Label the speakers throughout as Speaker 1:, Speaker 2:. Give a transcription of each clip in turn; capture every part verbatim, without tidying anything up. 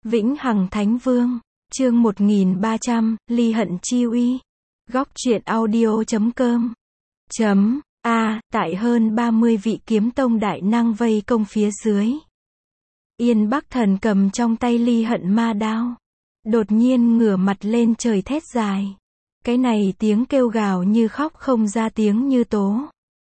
Speaker 1: Vĩnh Hằng Thánh Vương, chương một nghìn ba trăm, Ly Hận Chi Uy. Góc truyện audio chấm com. Chấm, A, tại hơn ba mươi vị kiếm tông đại năng vây công phía dưới. Yên Bắc Thần cầm trong tay Ly Hận ma đao. Đột nhiên ngửa mặt lên trời thét dài. Cái này tiếng kêu gào như khóc không ra tiếng như tố.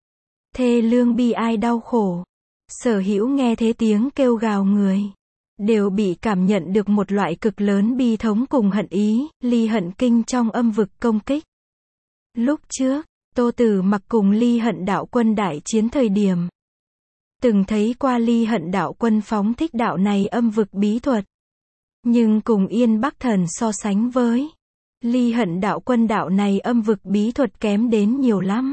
Speaker 1: Thê lương bi ai đau khổ. Sở hữu nghe thế tiếng kêu gào người. Đều bị cảm nhận được một loại cực lớn bi thống cùng hận ý, Ly Hận kinh trong âm vực công kích. Lúc trước, Tô Tử Mặc cùng Ly Hận đạo quân đại chiến thời điểm. Từng thấy qua Ly Hận đạo quân phóng thích đạo này âm vực bí thuật. Nhưng cùng Yên Bắc Thần so sánh với, Ly Hận đạo quân đạo này âm vực bí thuật kém đến nhiều lắm.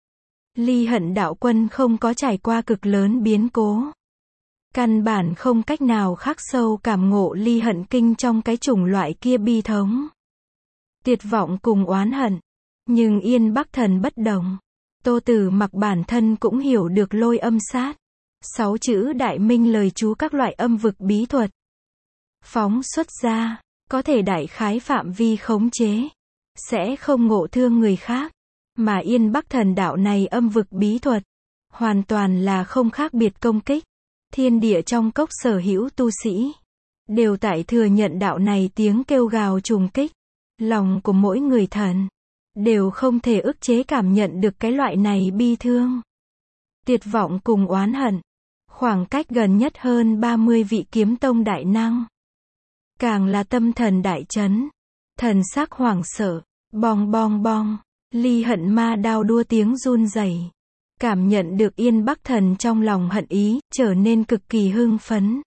Speaker 1: Ly Hận đạo quân không có trải qua cực lớn biến cố. Căn bản không cách nào khắc sâu cảm ngộ Ly Hận kinh trong cái chủng loại kia bi thống. Tuyệt vọng cùng oán hận. Nhưng Yên Bắc Thần bất đồng. Tô Tử Mặc bản thân cũng hiểu được lôi âm sát. Sáu chữ đại minh lời chú các loại âm vực bí thuật. Phóng xuất ra, có thể đại khái phạm vi khống chế. Sẽ không ngộ thương người khác. Mà Yên Bắc Thần đạo này âm vực bí thuật. Hoàn toàn là không khác biệt công kích. Thiên địa trong cốc sở hữu tu sĩ. Đều tại thừa nhận đạo này tiếng kêu gào trùng kích. Lòng của mỗi người thần. Đều không thể ức chế cảm nhận được cái loại này bi thương. Tuyệt vọng cùng oán hận. Khoảng cách gần nhất hơn ba mươi vị kiếm tông đại năng. Càng là tâm thần đại chấn. Thần sắc hoảng sợ. Bong bong bong. Ly Hận ma đao đua tiếng run rẩy. Cảm nhận được Yên Bắc Thần trong lòng hận ý, trở nên cực kỳ hưng phấn.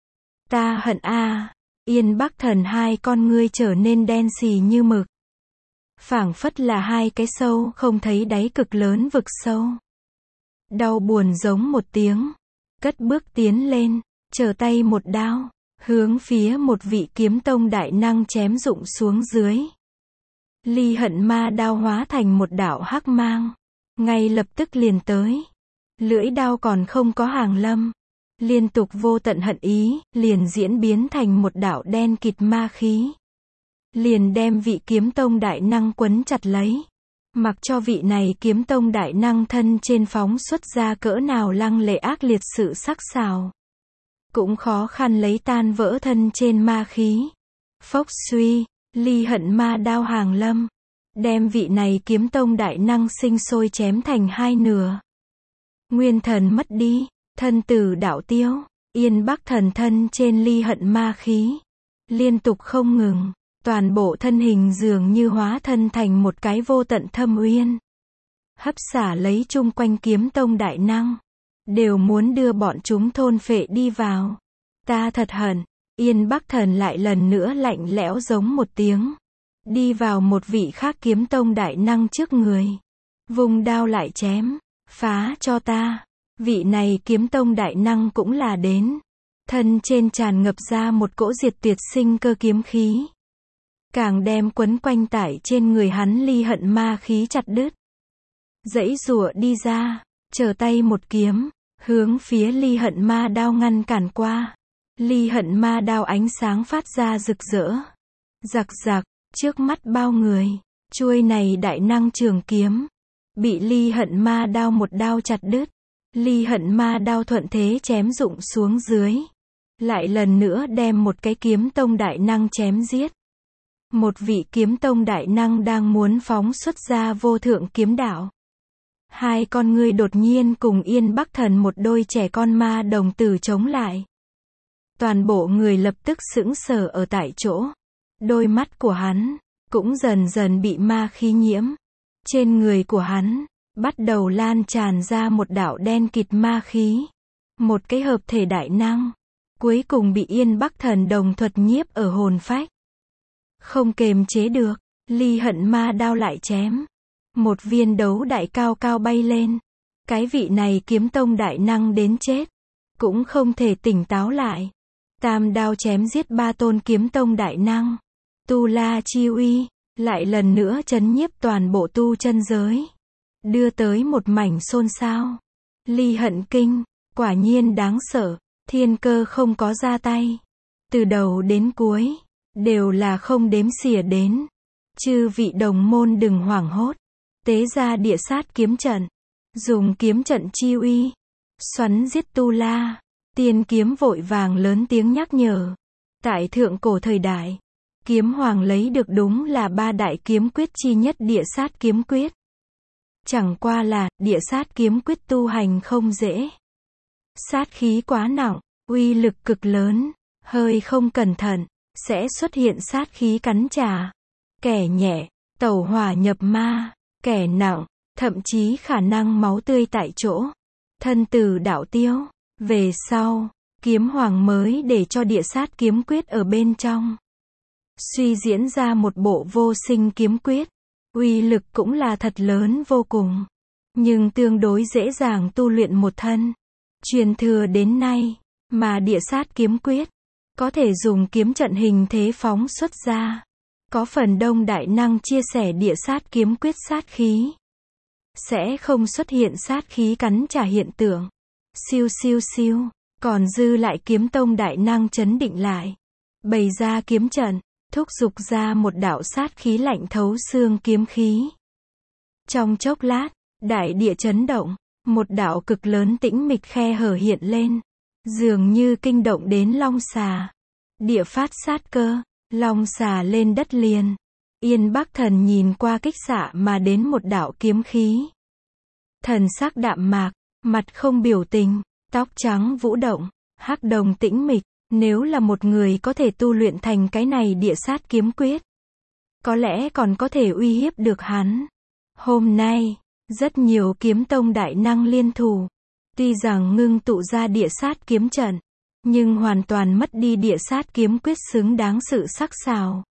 Speaker 1: Ta hận a. Yên Bắc Thần hai con ngươi trở nên đen xì như mực. Phảng phất là hai cái sâu không thấy đáy cực lớn vực sâu. Đau buồn giống một tiếng. Cất bước tiến lên, trở tay một đao, hướng phía một vị kiếm tông đại năng chém rụng xuống dưới. Ly Hận ma đao hóa thành một đạo hắc mang. Ngay lập tức liền tới. Lưỡi đao còn không có hàng lâm. Liên tục vô tận hận ý, liền diễn biến thành một đạo đen kịt ma khí. Liền đem vị kiếm tông đại năng quấn chặt lấy. Mặc cho vị này kiếm tông đại năng thân trên phóng xuất ra cỡ nào lăng lệ ác liệt sự sắc sảo. Cũng khó khăn lấy tan vỡ thân trên ma khí. Phốc suy, Ly Hận ma đao hàng lâm. Đem vị này kiếm tông đại năng sinh sôi chém thành hai nửa. Nguyên thần mất đi, thân tử đạo tiêu, Yên Bắc Thần thân trên Ly Hận ma khí. Liên tục không ngừng, toàn bộ thân hình dường như hóa thân thành một cái vô tận thâm uyên. Hấp xả lấy chung quanh kiếm tông đại năng. Đều muốn đưa bọn chúng thôn phệ đi vào. Ta thật hận, Yên Bắc Thần lại lần nữa lạnh lẽo giống một tiếng. Đi vào một vị khác kiếm tông đại năng trước người. Vùng đao lại chém. Phá cho ta. Vị này kiếm tông đại năng cũng là đến. Thân trên tràn ngập ra một cỗ diệt tuyệt sinh cơ kiếm khí. Càng đem quấn quanh tải trên người hắn Ly Hận ma khí chặt đứt. Giãy giụa đi ra. Trở tay một kiếm. Hướng phía Ly Hận ma đao ngăn cản qua. Ly Hận ma đao ánh sáng phát ra rực rỡ. Giặc giặc. Trước mắt bao người, chuôi này đại năng trường kiếm, bị Ly Hận ma đao một đao chặt đứt. Ly Hận ma đao thuận thế chém rụng xuống dưới. Lại lần nữa đem một cái kiếm tông đại năng chém giết. Một vị kiếm tông đại năng đang muốn phóng xuất ra vô thượng kiếm đạo. Hai con ngươi đột nhiên cùng Yên Bắc Thần một đôi trẻ con ma đồng tử chống lại. Toàn bộ người lập tức sững sờ ở tại chỗ. Đôi mắt của hắn, cũng dần dần bị ma khí nhiễm. Trên người của hắn, bắt đầu lan tràn ra một đạo đen kịt ma khí. Một cái hợp thể đại năng. Cuối cùng bị Yên Bắc Thần đồng thuật nhiếp ở hồn phách. Không kềm chế được, Ly Hận ma đao lại chém. Một viên đấu đại cao cao bay lên. Cái vị này kiếm tông đại năng đến chết. Cũng không thể tỉnh táo lại. Tam đao chém giết ba tôn kiếm tông đại năng. Tu La chi uy, lại lần nữa chấn nhiếp toàn bộ tu chân giới. Đưa tới một mảnh xôn xao. Ly Hận kinh, quả nhiên đáng sợ, thiên cơ không có ra tay. từ đầu đến cuối, đều là không đếm xỉa đến. Chư vị đồng môn đừng hoảng hốt, tế ra địa sát kiếm trận, dùng kiếm trận chi uy, xoắn giết Tu La. Tiên kiếm vội vàng lớn tiếng nhắc nhở. Tại thượng cổ thời đại, kiếm hoàng lấy được đúng là ba đại kiếm quyết chi nhất địa sát kiếm quyết. Chẳng qua là, địa sát kiếm quyết tu hành không dễ. Sát khí quá nặng, uy lực cực lớn, hơi không cẩn thận, sẽ xuất hiện sát khí cắn trả. Kẻ nhẹ, tẩu hỏa nhập ma, kẻ nặng, thậm chí khả năng máu tươi tại chỗ, thân tử đạo tiêu. Về sau, kiếm hoàng mới để cho địa sát kiếm quyết ở bên trong suy diễn ra một bộ vô sinh kiếm quyết. Uy lực cũng là thật lớn vô cùng, nhưng tương đối dễ dàng tu luyện một thân. Truyền thừa đến nay, mà địa sát kiếm quyết có thể dùng kiếm trận hình thế phóng xuất ra. Có phần đông đại năng chia sẻ địa sát kiếm quyết sát khí, sẽ không xuất hiện sát khí cắn trả hiện tượng. Siêu siêu siêu, còn dư lại kiếm tông đại năng chấn định lại, bày ra kiếm trận, thúc giục ra một đạo sát khí lạnh thấu xương kiếm khí. Trong chốc lát, đại địa chấn động, một đạo cực lớn tĩnh mịch khe hở hiện lên, dường như kinh động đến long xà. Địa phát sát cơ, long xà lên đất liền. Yên Bắc Thần nhìn qua kích xạ mà đến một đạo kiếm khí. Thần sắc đạm mạc, mặt không biểu tình, tóc trắng vũ động, hắc đồng tĩnh mịch. Nếu là một người có thể tu luyện thành cái này địa sát kiếm quyết, có lẽ còn có thể uy hiếp được hắn. Hôm nay, rất nhiều kiếm tông đại năng liên thủ, tuy rằng ngưng tụ ra địa sát kiếm trận, nhưng hoàn toàn mất đi địa sát kiếm quyết xứng đáng sự sắc sảo.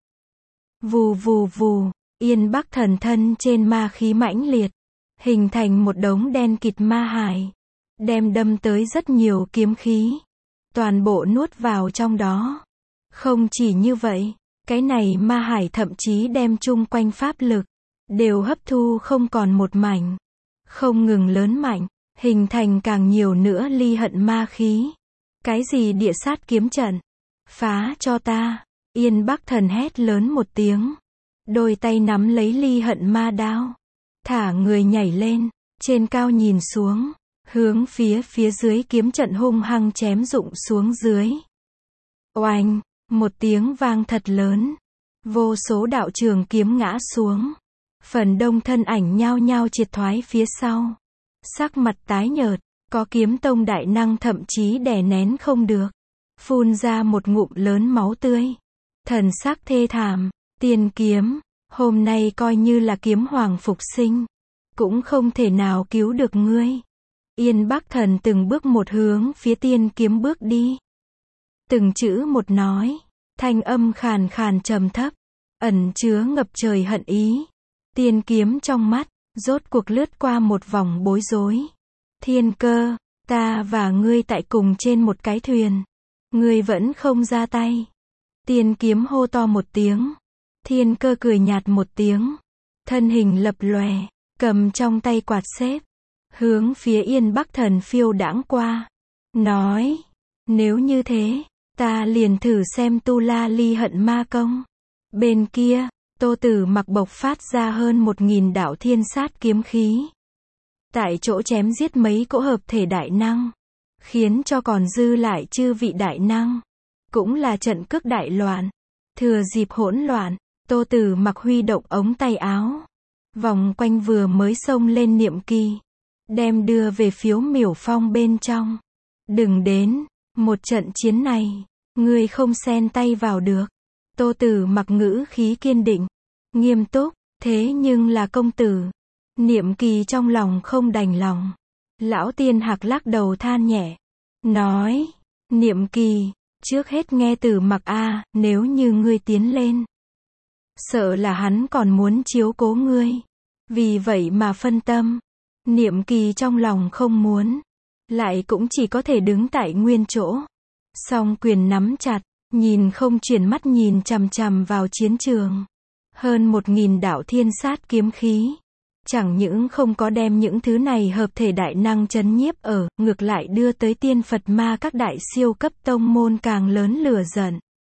Speaker 1: Vù vù vù, Yên Bắc Thần thân trên ma khí mãnh liệt, hình thành một đống đen kịt ma hải, đem đâm tới rất nhiều kiếm khí, toàn bộ nuốt vào trong đó. Không chỉ như vậy, cái này ma hải thậm chí đem chung quanh pháp lực đều hấp thu không còn một mảnh, không ngừng lớn mạnh, hình thành càng nhiều nữa ly hận ma khí. Cái gì địa sát kiếm trận? Phá cho ta! Yên Bắc Thần hét lớn một tiếng, đôi tay nắm lấy ly hận ma đao, thả người nhảy lên, trên cao nhìn xuống, hướng phía phía dưới kiếm trận hung hăng chém rụng xuống dưới. Oanh, một tiếng vang thật lớn, vô số đạo trường kiếm ngã xuống, phần đông thân ảnh nhao nhao triệt thoái phía sau, sắc mặt tái nhợt, có kiếm tông đại năng thậm chí đè nén không được, phun ra một ngụm lớn máu tươi, thần sắc thê thảm. Tiên kiếm, hôm nay coi như là kiếm hoàng phục sinh, cũng không thể nào cứu được ngươi. Yên Bắc Thần từng bước một hướng phía tiên kiếm bước đi, từng chữ một nói, thanh âm khàn khàn trầm thấp, ẩn chứa ngập trời hận ý. Tiên kiếm trong mắt, rốt cuộc lướt qua một vòng bối rối. Thiên Cơ, ta và ngươi tại cùng trên một cái thuyền, ngươi vẫn không ra tay. Tiên kiếm hô to một tiếng, Thiên Cơ cười nhạt một tiếng, thân hình lập lòe, cầm trong tay quạt xếp, hướng phía Yên Bắc Thần phiêu đãng qua, nói, nếu như thế, ta liền thử xem tu la ly hận ma công. Bên kia, Tô Tử Mặc bộc phát ra hơn một nghìn đạo thiên sát kiếm khí, tại chỗ chém giết mấy cỗ hợp thể đại năng, khiến cho còn dư lại chư vị đại năng, cũng là trận cước đại loạn. Thừa dịp hỗn loạn, Tô Tử Mặc huy động ống tay áo, vòng quanh vừa mới xông lên niệm kỳ, đem đưa về phiếu miểu phong bên trong. Đừng đến, một trận chiến này, ngươi không xen tay vào được. Tô Tử Mặc ngữ khí kiên định, nghiêm túc, thế nhưng là công tử. Niệm kỳ trong lòng không đành lòng. Lão Tiên Hạc lắc đầu than nhẹ, nói, Niệm kỳ, trước hết nghe Tử Mặc a, nếu như ngươi tiến lên, sợ là hắn còn muốn chiếu cố ngươi, vì vậy mà phân tâm. Niệm kỳ trong lòng không muốn, lại cũng chỉ có thể đứng tại nguyên chỗ, song quyền nắm chặt, nhìn không chuyển mắt nhìn chằm chằm vào chiến trường. Hơn một nghìn đạo thiên sát kiếm khí, chẳng những không có đem những thứ này hợp thể đại năng chấn nhiếp ở, ngược lại đưa tới tiên Phật ma các đại siêu cấp tông môn càng lớn lửa giận.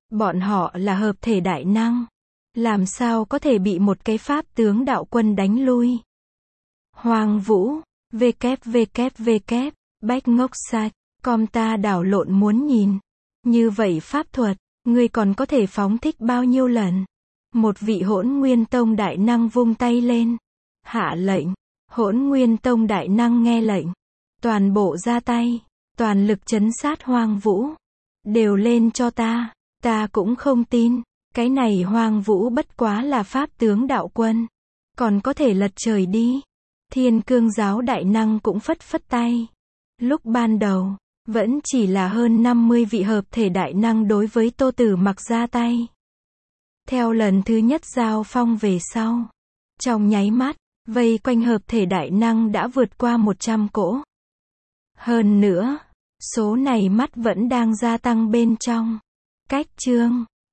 Speaker 1: Bọn họ là hợp thể đại năng. Làm sao có thể bị một cái pháp tướng đạo quân đánh lui? Hoàng Vũ, www, bách ngốc sạch, com ta đảo lộn muốn nhìn. Như vậy pháp thuật, ngươi còn có thể phóng thích bao nhiêu lần? Một vị Hỗn Nguyên Tông đại năng vung tay lên. Hạ lệnh. Hỗn Nguyên Tông đại năng nghe lệnh. Toàn bộ ra tay. Toàn lực trấn sát Hoàng Vũ. Đều lên cho ta. Ta cũng không tin. Cái này Hoàng Vũ bất quá là pháp tướng đạo quân. Còn có thể lật trời đi. Thiên Cương giáo đại năng cũng phất phất tay. Lúc ban đầu, vẫn chỉ là hơn năm mươi vị hợp thể đại năng đối với Tô Tử Mặc ra tay. Theo lần thứ nhất giao phong về sau, trong nháy mắt, vây quanh hợp thể đại năng đã vượt qua một trăm cỗ. Hơn nữa, số này mắt vẫn đang gia tăng bên trong. Cách chương